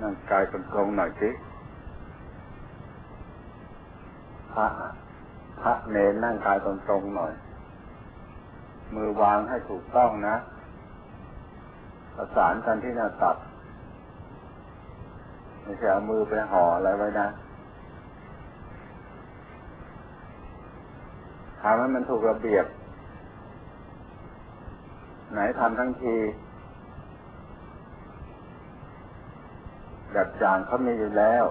นั่งกายตรงๆหน่อยสิพระเนรนั่งกายตรงๆหน่อยมือวางให้ถูกต้องนะประสานกันที่หน้าตักไม่ใช่เอามือไปห่ออะไรไว้นะทำให้มันถูกระเบียบไหนทำทั้งทีแบบอย่างเขามีอยู่แล้ว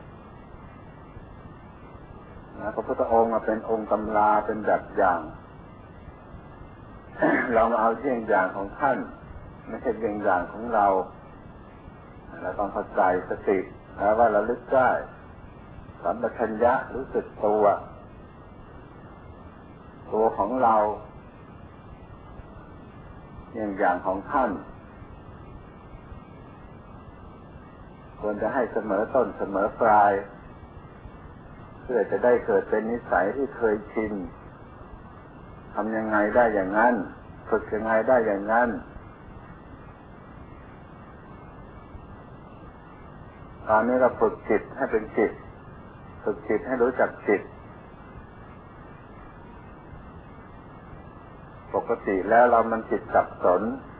นะพระพุทธองค์มาเป็นองค์ตำราเป็นแบบอย่าง เรามาเอาเยี่ยงอย่างของท่านไม่ใช่เยี่ยงอย่างของเราเราต้องเข้าใจสติแล้วว่าเราลึกได้สัมปชัญญะรู้สึกตัวของเราเยี่ยงอย่างของท่านควรจะให้เสมอต้นเสมอปลายเพื่อจะได้เกิดเป็นนิสัยที่เคยชินทำยังไงได้อย่างนั้นฝึกยังไงได้อย่างนั้นตอนนี้เราฝึกจิตให้เป็นจิตฝึกจิตให้รู้จักจิตปกติแล้วเรามันจิตสับสน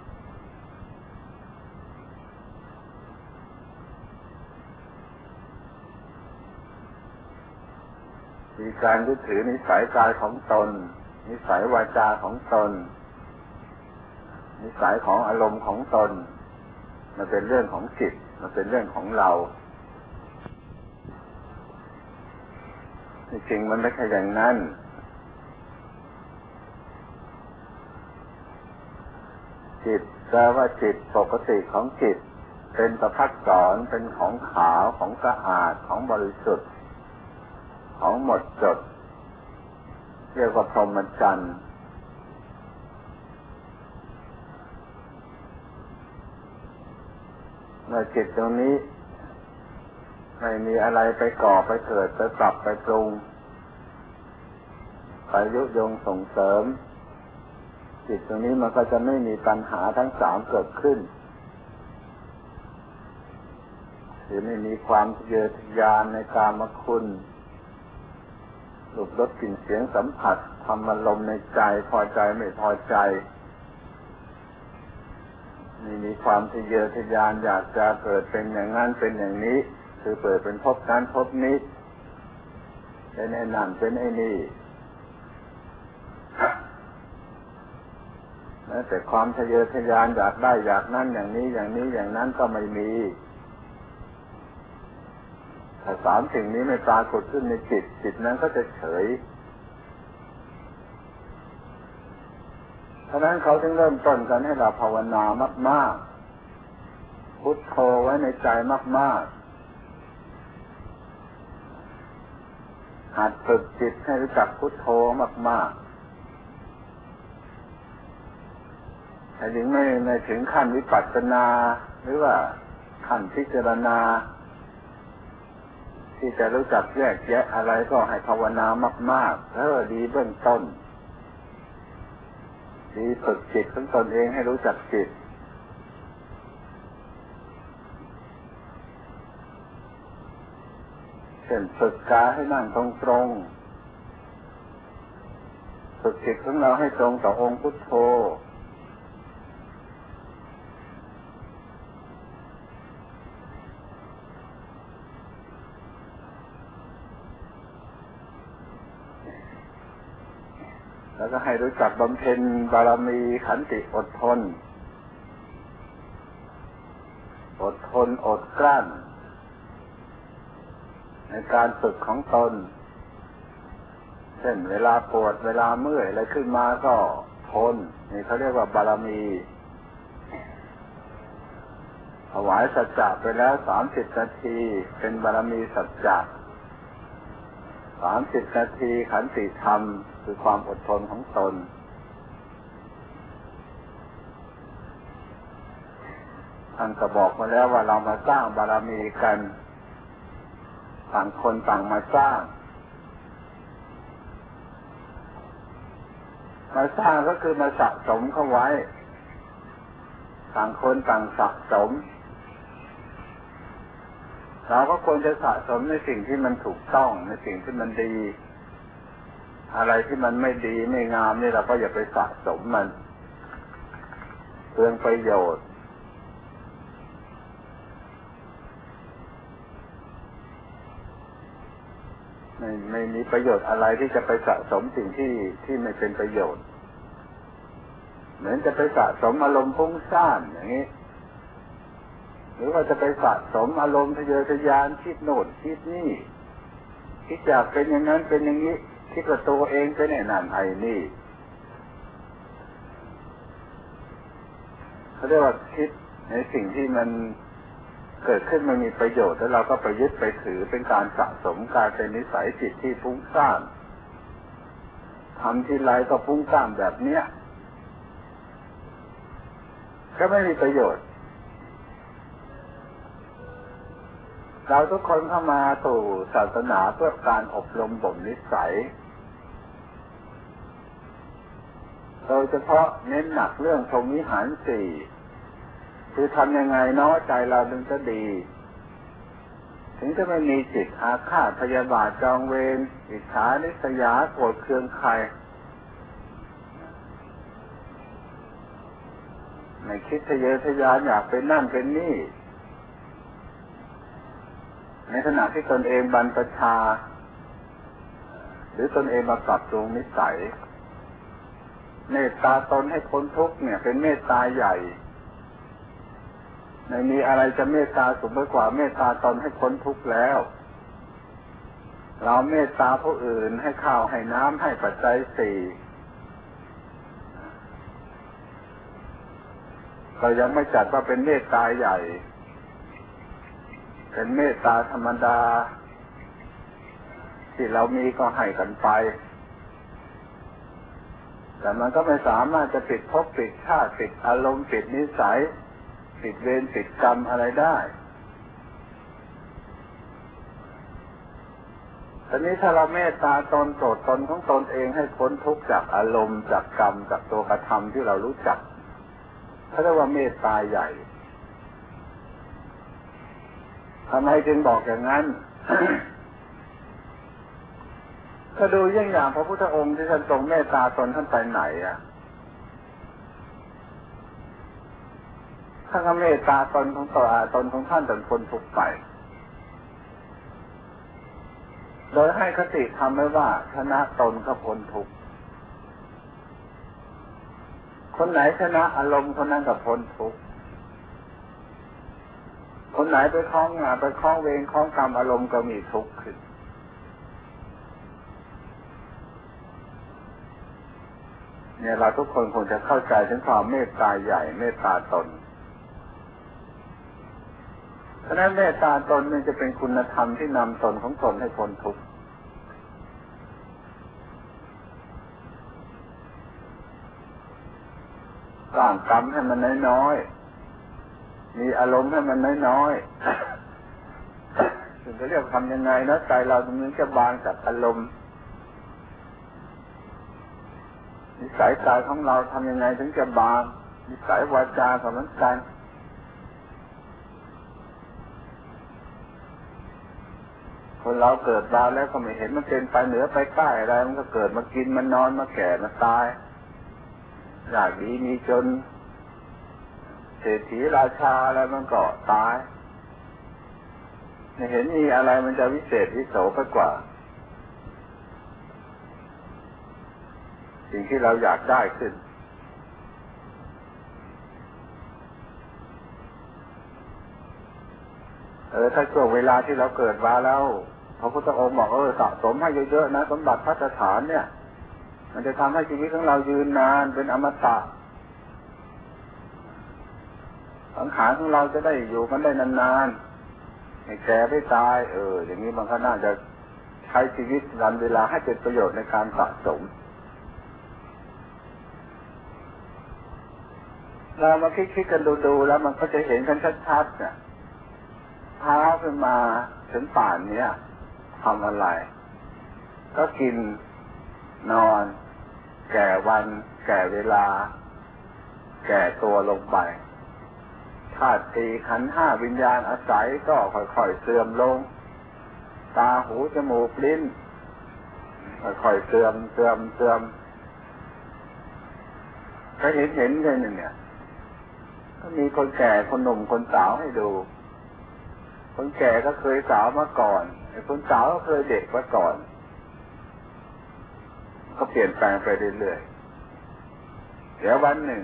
มีการยึดถือนิสัยกายของตนนิสัยวาจาของตนนิสัยของอารมณ์ของตนมันเป็นเรื่องของจิตมันเป็นเรื่องของเราจริงๆมันไม่ใช่อย่างนั้นจิตแปลว่าจิตปกติของจิตเป็นประภัสสรเป็นของขาวของสะอาดของบริสุทธิ์ของหมดจดเรียกว่าพรหมจรรย์เมื่อจิตตรงนี้ไม่มีอะไรไปก่อไปเกิดไปปรับไปปรุงไปยุยงส่งเสริมจิตตรงนี้มันก็จะไม่มีปัญหาทั้งสามเกิดขึ้นหรือไม่มีความทะเยอทะยานในกามคุณรูปรสกลิ่นเสียงสัมผัสธรรมารมณ์ในใจพอใจไม่พอใจมีความทะเยอทะยานอยากจะเกิดเป็นอย่างนั้นเป็นอย่างนี้คือเปิดเป็นภพนั้นภพนี้เป็นไอ้นั่นเป็นไอ้นี่แต่ความทะเยอทะยานอยากได้อยากนั่นอย่างนี้อย่างนี้อย่างนั้นก็ไม่มีถ้าสามสิ่งนี้ไม่ปรากฏขึ้นในจิตจิตนั้นก็จะเฉยเพราะนั้นเขาจึงเริ่มต้นกันให้เราภาวนามากๆพุทโธไว้ในใจมากๆหัดฝึกจิตให้รู้จักพุทโธมากๆแต่ถึงไม่ถึงขั้นวิปัสสนาหรือว่าขั้นพิจารณาที่จะรู้จักแยกแยะอะไรก็ให้ภาวนามากๆดีเบื้องต้นดีฝึกจิตของตนเองให้รู้จักจิตเช่นฝึกกายให้นั่งตรงๆฝึกจิตของเราให้ตรงต่อองค์พุทโธแล้วก็ให้รู้จักบำเพ็ญบารมีขันติอดทนอดกลั้นในการฝึกของตนเช่นเวลาปวดเวลาเมื่อยอะไรขึ้นมาก็ทนนี่เขาเรียกว่าบารมีถวายสัจจะไปแล้ว30 นาทีเป็นบารมีสัจจะ30 นาทีขันติธรรมคือความอดทนของตนท่านก็บอกมาแล้วว่าเรามาสร้างบารมีกันต่างคนต่างมาสร้างก็คือมาสะสมเข้าไว้ต่างคนต่างสะสมเราก็ควรจะสะสมในสิ่งที่มันถูกต้องในสิ่งที่มันดีอะไรที่มันไม่ดีไม่งามนี่เราก็อย่าไปสะสมมันเปลืองประโยชน์ไม่มีประโยชน์อะไรที่จะไปสะสมสิ่งที่ไม่เป็นประโยชน์เหมือนจะไปสะสมอารมณ์ฟุ้งซ่านอย่างนี้หรือว่าจะไปสะสมอารมณ์ทะเยอทะยานคิดโน่นคิดนี่คิดอยากเป็นอย่างนั้นเป็นอย่างนี้คิดว่าตัวเองเป็นไอ้นั่นไอ้นี่เขาเรียกว่าคิดในสิ่งที่มันเกิดขึ้นมันมีประโยชน์แล้วเราก็ไปยึดไปถือเป็นการสะสมการเป็นนิสัยจิตที่ฟุ้งซ่านทำทีไรก็ฟุ้งซ่านแบบเนี้ยก็ไม่มีประโยชน์เราทุกคนเข้ามาสู่ศาสนาเพื่อการอบรมบ่มนิสัยโดยเฉพาะเน้นหนักเรื่องพรหมวิหารสี่คือทำยังไงเนาะใจเราถึงจะดีถึงจะไม่มีจิตอาฆาตพยาบาทจองเวรอิจฉาริษยาโกรธเคืองใครไม่คิดทะเยอทะยานอยากเป็นนั่นเป็นนี่ในขณะที่ตนเองบรรพชาหรือตนเองมาปรับปรุงนิสัยเมตตาตนให้พ้นทุกข์เนี่ยเป็นเมตตาใหญ่ไม่มีอะไรจะเมตตาสูงไปกว่าเมตตาตนให้พ้นทุกข์แล้วเราเมตตาผู้อื่นให้ข้าวให้น้ำให้ปัจจัยสี่ก็ยังไม่จัดว่าเป็นเมตตาใหญ่เป็นเมตตาธรรมดาที่เรามีก็ให้กันไปแต่มันก็ไม่สามารถจะปิดภพปิดชาติปิดอารมณ์ปิดนิสัยปิดเวรปิดกรรมอะไรได้ตอนนี้ถ้าเราเมตตาตนโปรดตนของตนเองให้พ้นทุกข์จากอารมณ์จากกรรมจากตัวกระทำที่เรารู้จักเขาเรียกว่าเมตตาใหญ่ทำไมจึงบอกอย่างนั้น ก็ดูอย่างพระพุทธองค์ที่ท่านทรงเมตตาตนท่านไปไหนท่านก็เมตตาตนของตนของท่านจนพ้นทุกข์ไปโดยให้คติทำไว้ว่าชนะตนก็พ้นทุกข์คนไหนชนะอารมณ์คนนั้นก็พ้นทุกข์คนไหนไปคล้องงานไปคล้องเวรคล้องกรรมอารมณ์ก็มีทุกข์ขึ้นเนี่ยเราทุกคนคงจะเข้าใจถึงความเมตตาใหญ่เมตตาตนเพราะนั้นเมตตาตนนี่จะเป็นคุณธรรมที่นำตนของตนให้พ้นทุกข์สร้างกรรมให้มันน้อยๆมีอารมณ์ให้มันน้อยๆถึงจะเรียกทำยังไงนะใจเราถึงจะบางจากอารมณ์นิสัยกายของเราทำยังไงถึงจะบางนิสัยวาจาของมันกันคนเราเกิดมาแล้วก็ไม่เห็นมันเป็นไปเหนือไปใต้อะไรมันก็เกิดมากินมันนอนมาแก่มาตายอยากดีมีจนเศรษฐีราชาอะไรมันก็ตายไม่เห็นมีอะไรมันจะวิเศษวิโสไปกว่าสิ่งที่เราอยากได้ขึ้นถ้าช่วงเวลาที่เราเกิดมาแล้วพระพุทธองค์บอกสะสมให้เยอะๆนะสมบัติภัสถานเนี่ยมันจะทำให้ชีวิตของเรายืนนานเป็นอมตะสังขารของเราจะได้อยู่กันได้นานๆไม่แก่ไม่ตายอย่างนี้มันก็น่าจะใช้ชีวิตวันเวลาให้เป็นประโยชน์ในการสะสมเรามาคิดกันดูๆแล้วมันก็จะเห็นกันชัดๆเนี่ยเท้าขึ้นมาถึงป่านนี้ทำอะไรก็กินนอนแก่วันแก่เวลาแก่ตัวลงไปทธาตุสี่ขันธ์ห้าวิญญาณอาศัยก็ค่อยๆเสื่อมลงตาหูจมูกลิ้นค่อยๆเสื่อมก็เห็นเลยเนี่ยก็มีคนแก่คนหนุ่มคนสาวให้ดูคนแก่ก็เคยสาวมาก่อนไอ้คนสาวก็เคยเด็กมาก่อนก็เปลี่ยนแปลงไปเรื่อยๆเดี๋ยววันหนึ่ง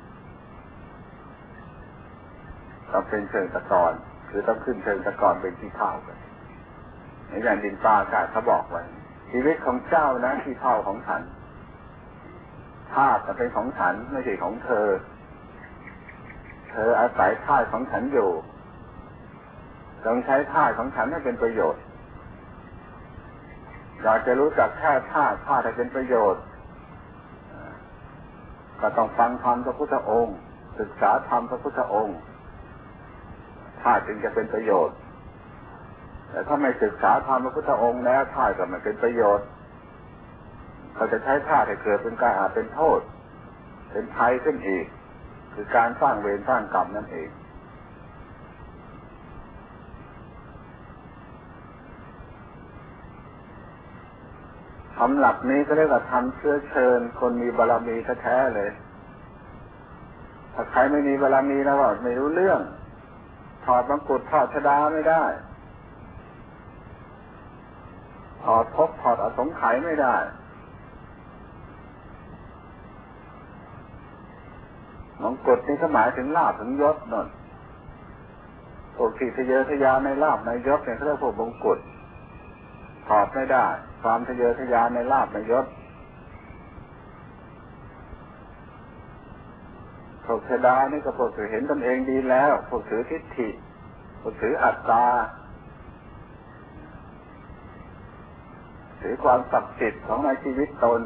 ต้องเป็นเชิงตะกอนคือต้องขึ้นเชิงตะกอนเป็นที่เท่ากันในอย่างดินฟ้าอากาศเขาบอกไว้ชีวิตของเจ้านะที่เท่าของฉันธาตุจะเป็นของฉันไม่ใช่ของเธออาศัยธาตุของฉันอยู่ต้องใช้ธาตุของฉันให้เป็นประโยชน์อยากจะรู้จักแค่ธาตุให้เป็นประโยชน์ก็ต้องฟังธรรมพระพุทธองค์ศึกษาธรรมพระพุทธองค์ธาตุจึงจะเป็นประโยชน์แต่ถ้าไม่ศึกษาธรรมพระพุทธองค์แล้วธาตุก็ไม่เป็นประโยชน์เขาจะใช้ธาตุให้เกิดเป็นการเป็นโทษเป็นภัยขึ้นอีกคือการสร้างเวรสร้างกรรมนั่นเองทำหลักนี้ก็เรียกว่าทำเชื้อเชิญคนมีบารมีแท้ๆเลยถ้าใครไม่มีบารมีแล้วก็ไม่รู้เรื่องถอดมงกุฎถอดชฎาไม่ได้ถอดภพถอดอสงไขยไม่ได้มงกุฎนี่ก็หมายถึงลาภถึงยศนั่นพวกที่ทะเยอทะยานในลาภในยศเนี่ยเขาเรียกพวกมงกุฎถอดไม่ได้ความทะเยอทะยานในลาภในยศพวกชฎานี่ก็พวกถือเห็นตนเองดีแล้วพวกถือทิฏฐิพวกถืออัตตาถือความศักดิ์สิทธิ์ของในชีวิตตน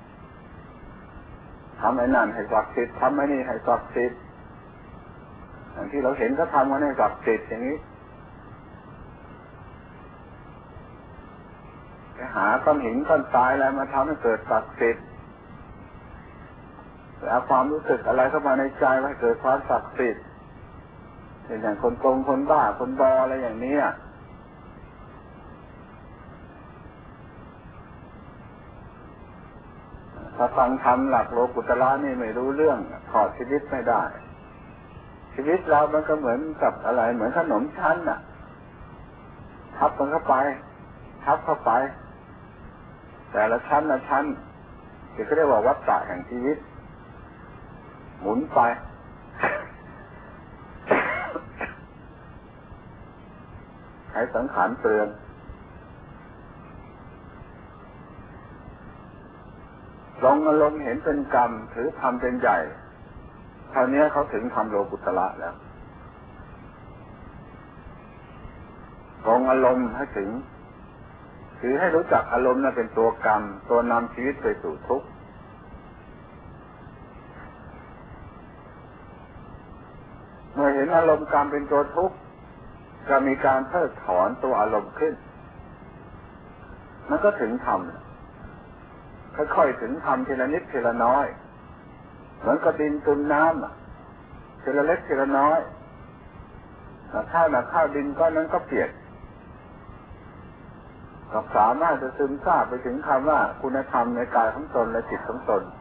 ทำไอ้นั่นให้ศักดิ์สิทธิ์ทำไอ้นี่ให้ศักดิ์สิทธิ์อย่างที่เราเห็นเขาทำกันให้ศักดิ์สิทธิ์อย่างนี้ไปหาก้อนหินก้อนทรายอะไรมาทำให้เกิดศักดิ์สิทธิ์เอาความรู้สึกอะไรเข้ามาในใจให้เกิดความศักดิ์สิทธิ์อย่างคนโกงคนบ้าคนบออะไรอย่างนี้ถ้าฟังธรรมหลักโลกุตระนี่ไม่รู้เรื่องถอดชีวิตไม่ได้ชีวิตเรามันก็เหมือนกับอะไรเหมือนขนมชั้นทับมันเข้าไปแต่ละชั้นละชั้นที่เขาเรียกว่าวัฏฏะแห่งชีวิตหมุนไปให้สังขารเปลืองลงอารมณ์เห็นเป็นกรรมถือธรรมเป็นใหญ่คราวนี้เขาถึงทำโลกุตระแล้วลงอารมณ์ให้ถึงคือให้รู้จักอารมณ์นั้นเป็นตัวกรรมตัวนำชีวิตไปสู่ทุกข์เมื่อเห็นอารมณ์กรรมเป็นตัวทุกข์จะมีการเพิกถอนตัวอารมณ์ขึ้นมันก็ถึงธรรมค่อยๆถึงธรรมทีละนิดทีละน้อยเหมือนกับดินตุนน้ำทีละเล็กทีละน้อยข้าวดินก้อนนั้นก็เปียกก็สามารถจะซึมซาบไปถึงคำว่าคุณธรรมในกายของตนและจิตของตน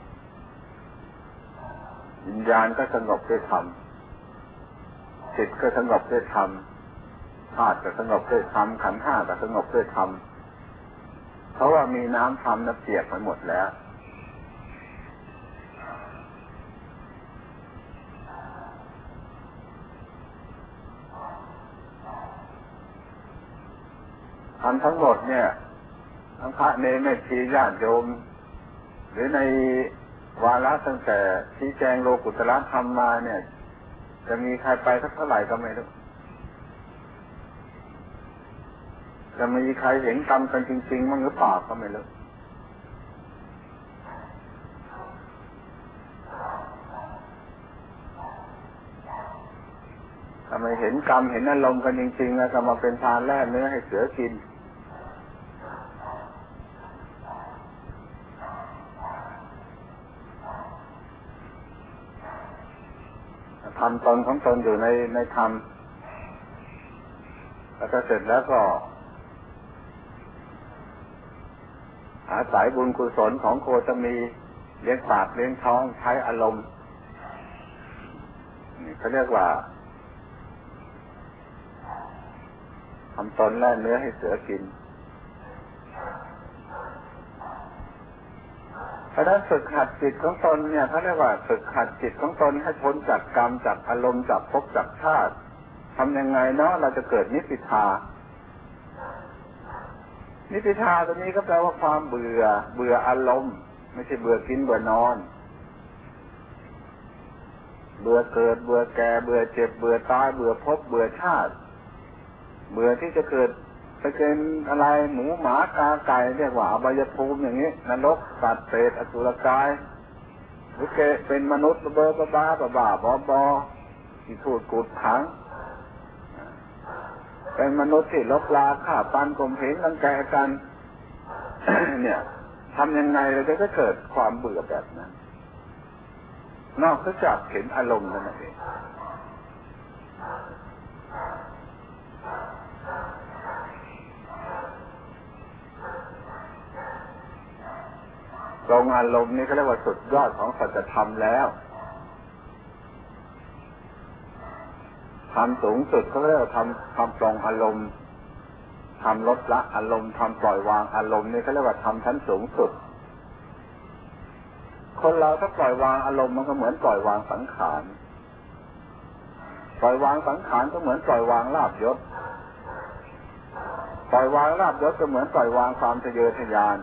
วิญญาณก็สงบด้วยธรรมจิตก็สงบด้วยธรรมธาตุก็สงบด้วยธรรมขันธ์ห้าก็สงบด้วยธรรมเพราะว่ามีน้ำธรรมนั้นเปียกไปหมดแล้วธรรมทั้งหมดเนี่ยทั้งพระเนรแม่ชีญาติโยมหรือในวาระตั้งแต่ชี้แจงโลกุตระธรรมมาเนี่ยจะมีใครไปสักเท่าไหร่ก็ไม่รู้จะมีใครเห็นกรรมกันจริงๆมั้งหรือเปล่าก็ไม่รู้ถ้าไม่เห็นกรรมเห็นอารมณ์กันจริงๆแล้วก็มาเป็นทานแล่เนื้อให้เสือกินททำตนของตนอยู่ในธรรมแล้วก็เสร็จแล้วก็อาศัยบุญกุศลของโคตมีเลี้ยงปากเลี้ยงท้องใช้อารมณ์นี่เขาเรียกว่าทำตนแล่เนื้อให้เสือกินเพราะฉะนั้นฝึกหัดจิตของตนเนี่ยเขาเรียกว่าฝึกหัดจิตของตนให้พ้นจากกรรมจากอารมณ์จากภพจากชาติทำยังไงเนาะเราจะเกิดนิพพิทานิพพิทาตัวนี้ก็แปลว่าความเบื่ออารมณ์ไม่ใช่เบื่อกินเบื่อนอนเบื่อเกิดเบื่อแก่เบื่อเจ็บเบื่อตายเบื่อภพเบื่อชาติเบื่อที่จะเกิดไปเป็นอะไรหมูหมากาไก่เรียกว่าอบายภูมิอย่างนี้นรกสัตว์เปรตอสุรกายหรือเป็นมนุษย์บ้าบอที่ถูกกูดขังเป็นมนุษย์ที่ลบลาฆ่าฟันข่มเหงรังแกกัน เนี่ยทำยังไงเราจะเกิดความเบื่อแบบนั้นนอกจากเห็นอารมณ์นั่นเองตรงอารมณ์นี่เขาเรียกว่าสุดยอดของสัจธรรมแล้วทำสูงสุดเขาเรียกว่าทำตรงอารมณ์ทำลดละอารมณ์ทำปล่อยวางอารมณ์นี่เขาเรียกว่าทำชั้นสูงสุดคนเราถ้าปล่อยวางอารมณ์มันก็เหมือนปล่อยวางสังขารปล่อยวางสังขารก็เหมือนปล่อยวางลาภยศปล่อยวางลาภยศก็เหมือนปล่อยวางความทะเยอทะยาน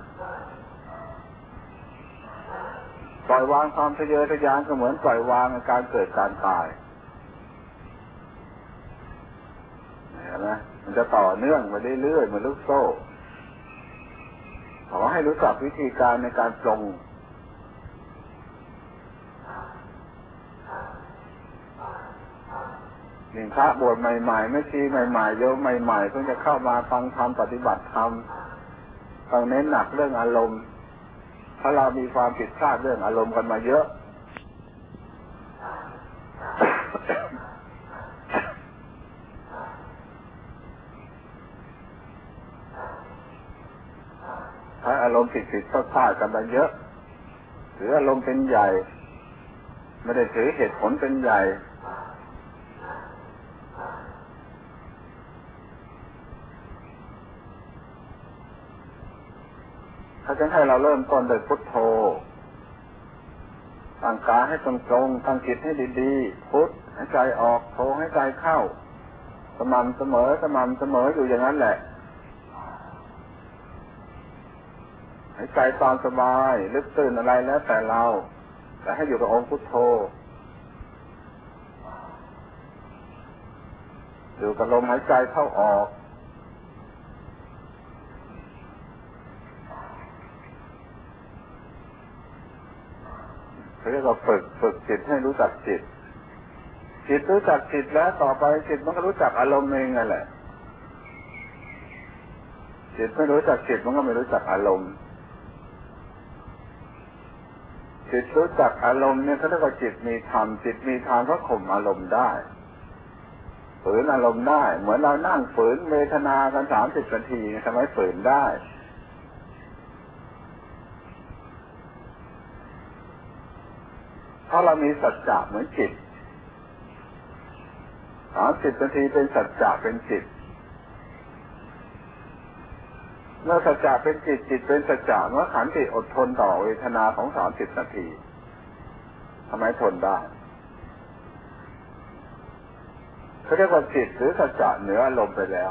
ปล่อยวางความทะเยอทะยานก็เหมือนปล่อยวางการเกิดการตายเห็นไหมมันจะต่อเนื่องมาเรื่อยๆเหมือนลูกโซ่ขอให้รู้จักวิธีการในการปรงหนึ่งพระบวชใหม่ๆไม่ชีใหม่ๆโยมใหม่ๆเพิ่งจะเข้ามาฟังธรรมปฏิบัติธรรมต้องเน้นหนักเรื่องอารมณ์เพราะเรามีความผิดพลาดเรื่องอารมณ์กันมาเยอะ ถ้าอารมณ์ผิดพลาดกันมาเยอะถืออารมณ์เป็นใหญ่ไม่ได้ถือเหตุผลเป็นใหญ่เขาจะให้เราเริ่มต้นโดยพุทโธตั้งกายให้ตรงๆตั้งจิตให้ดีๆพุทให้ใจออกโธให้ใจเข้าสม่ำเสมออยู่อย่างนั้นแหละให้ใจตามสบายลึกตื่นอะไรแล้วแต่เราแต่ให้อยู่กับองค์พุทโธอยู่กับลมหายใจเข้าออกเรียกว่าฝึกจิตให้รู้จักจิตรู้จักจิตแล้วต่อไปจิตมันก็รู้จักอารมณ์เองนั่นแหละจิตไม่รู้จักจิตมันก็ไม่รู้จักอารมณ์จิตรู้จักอารมณ์เนี่ยเขาเรียกว่าจิตมีธรรมจิตมีธรรมก็ข่มอารมณ์ได้ฝืนอารมณ์ได้เหมือนเรานั่งฝืนเวทนากัน30 นาทีทำไมฝืนได้เพราะเรามีสัจจะเหมือนจิต30 นาทีเป็นสัจจะเป็นจิตเมื่อสัจจะเป็นจิตเป็นสัจจะเมื่อขันติอดทนต่อเวทนาของ30 นาทีทำไมทนได้เขาเรียกว่าจิตหรือสัจจะเหนืออารมณ์ไปแล้ว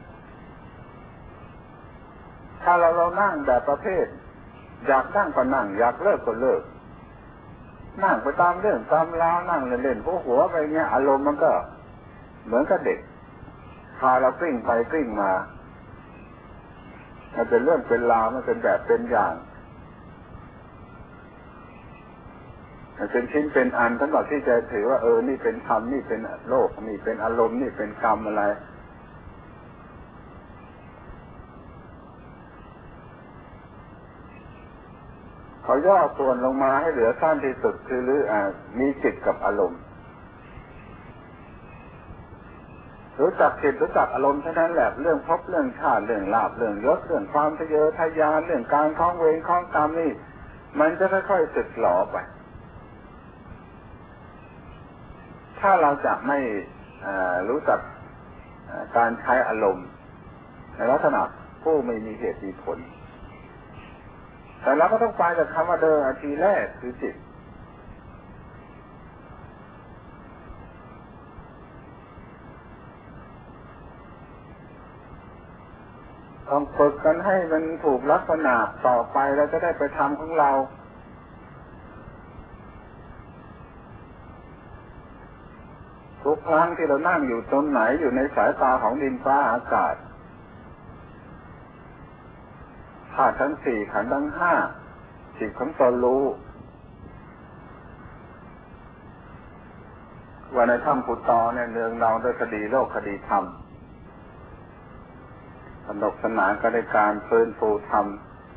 ถ้าเรานั่งแบบประเภทอยากนั่งก็นั่งอยากเลิกก็เลิกนั่งไปตามเรื่องตามราวนั่งเล่นๆหัวไปเงี้ยอารมณ์มันก็เหมือนกับเด็กพาเรากลิ้งไปกลิ้งมามันเป็นเรื่องเป็นราวมันเป็นแบบเป็นอย่างมันเป็นชิ้นเป็นอันสำหรับที่จะถือว่านี่เป็นธรรมนี่เป็นโลกนี่เป็นอารมณ์นี่เป็นกรรมอะไรเขาย่อส่วนลงมาให้เหลือสั้นที่สุดคือมีจิตกับอารมณ์รู้จักจิตรู้จักอารมณ์เท่านั้นแหละเรื่องภพเรื่องชาติเรื่องลาภเรื่องยศเรื่องความทะเยอทะยานเรื่องการคล้องเวรคล้องกรรมนี่มันจะค่อยๆสึกหลอไปถ้าเราจะไม่รู้จักการใช้อารมณ์ในลักษณะผู้ไม่มีเหตุมีผลแต่เราก็ต้องไปจากคำว่าเดิมทีแรกคือจิตต้องฝึกกันให้มันถูกลักษณะต่อไปเราจะได้ไปทำของเราทุกครั้งที่เรานั่งอยู่ตรงไหนอยู่ในสายตาของดินฟ้าอากาศธาตุทั้งสี่ขันธ์ทั้งห้าจิตของตนรู้ว่าในถ้ำปุตตอเนี่ยเนืองเราด้วยคดีโลกคดีธรรมสนุกสนานก็ในการฟื้นฟูธรรม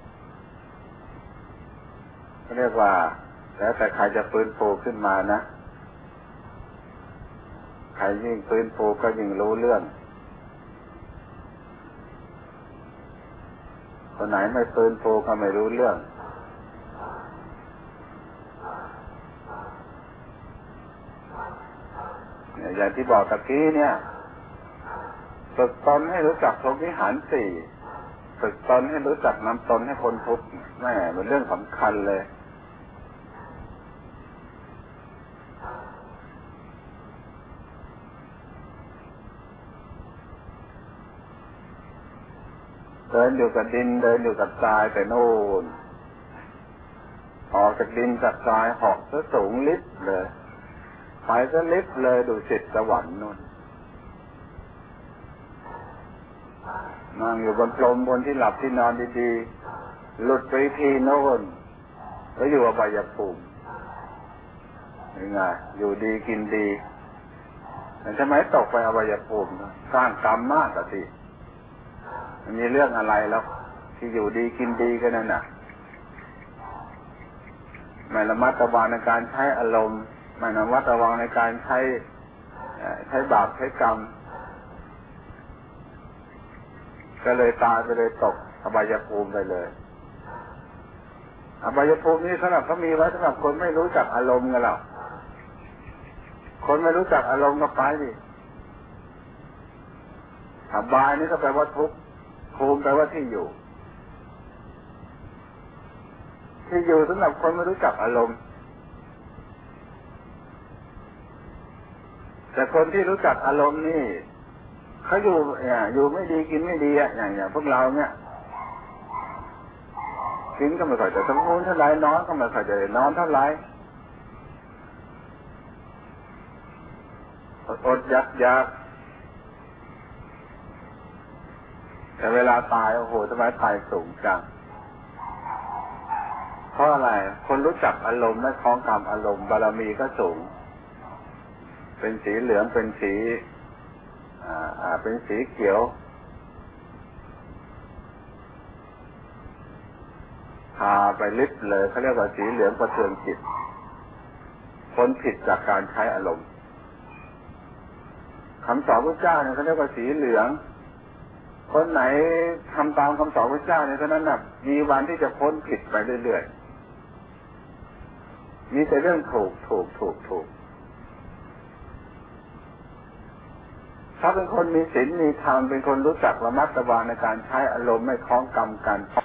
ก็เรียกว่าแล้วแต่ใครจะฟื้นฟูขึ้นมานะใครยิ่งฟื้นฟูก็ยิ่งรู้เรื่องคนไหนไม่ฟื้นฟูก็ไม่รู้เรื่องอย่างที่บอกตะกี้เนี่ยฝึกตนให้รู้จักพรหมวิหารสี่ฝึกตนให้รู้จักนำตนให้พ้นทุกข์แม่เป็นเรื่องสำคัญเลยเดินอยู่กับดินเดินอยู่กับทรายแต่โน่นออกจากดินจากทรายเหาะซะสูงลิบเลยไปซะลิบเลยดูสิสวรรค์นู่นนั่งอยู่บนพรมบนที่หลับที่นอนดีๆหลุดไปทีโน่นแล้วอยู่อบายภูมิยังไงอยู่ดีกินดีแต่ทำไมตกไปอบายภูมิสร้างกรรมมากสิมันมีเรื่องอะไรแล้วที่อยู่ดีกินดีกันนั่นน่ะไม่ระมัดระวังในการใช้อารมณ์ไม่ระมัดระวังในการใช้บาปใช้กรรมก็เลยตายไปเลยตกอบายภูมิไปเลยอบายภูมินี้สำหรับเขามีไว้สำหรับคนไม่รู้จักอารมณ์กันหรอกคนไม่รู้จักอารมณ์ก็ไปดิอบายนี่ก็แปลว่าทุกข์ภูมิแปลว่าที่อยู่ที่อยู่สำหรับคนไม่รู้จักอารมณ์แต่คนที่รู้จักอารมณ์นี่เขาอยู่ไม่ดีกินไม่ดีอย่างพวกเราเนี่ยกินก็ไม่ค่อยจะสมบูรณ์เท่าไหร่นอนก็ไม่ค่อยจะนอนเท่าไหร่อดอยากแต่เวลาตายโอ้โหทำไมตายสูงจังเพราะอะไรคนรู้จักอารมณ์และคล้องกรรมอารมณ์บารมีก็สูงเป็นสีเหลืองเป็นสีเป็นสีเขียวพาไปลิบเลยเขาเรียกว่าสีเหลืองประเทืองจิตพ้นผิดจากการใช้อารมณ์คำสอนพระเจ้าเนี่ยเขาเรียกว่าสีเหลืองคนไหนทำตามคำสอนพระเจ้าเนี่ยเท่านั้นน่ะมีวันที่จะพ้นผิดไปเรื่อยๆมีแต่เรื่องถูกถ้าเป็นคนมีศีลมีธรรมเป็นคนรู้จักระมัดระวังในการใช้อารมณ์ไม่คล้องกรรมกัน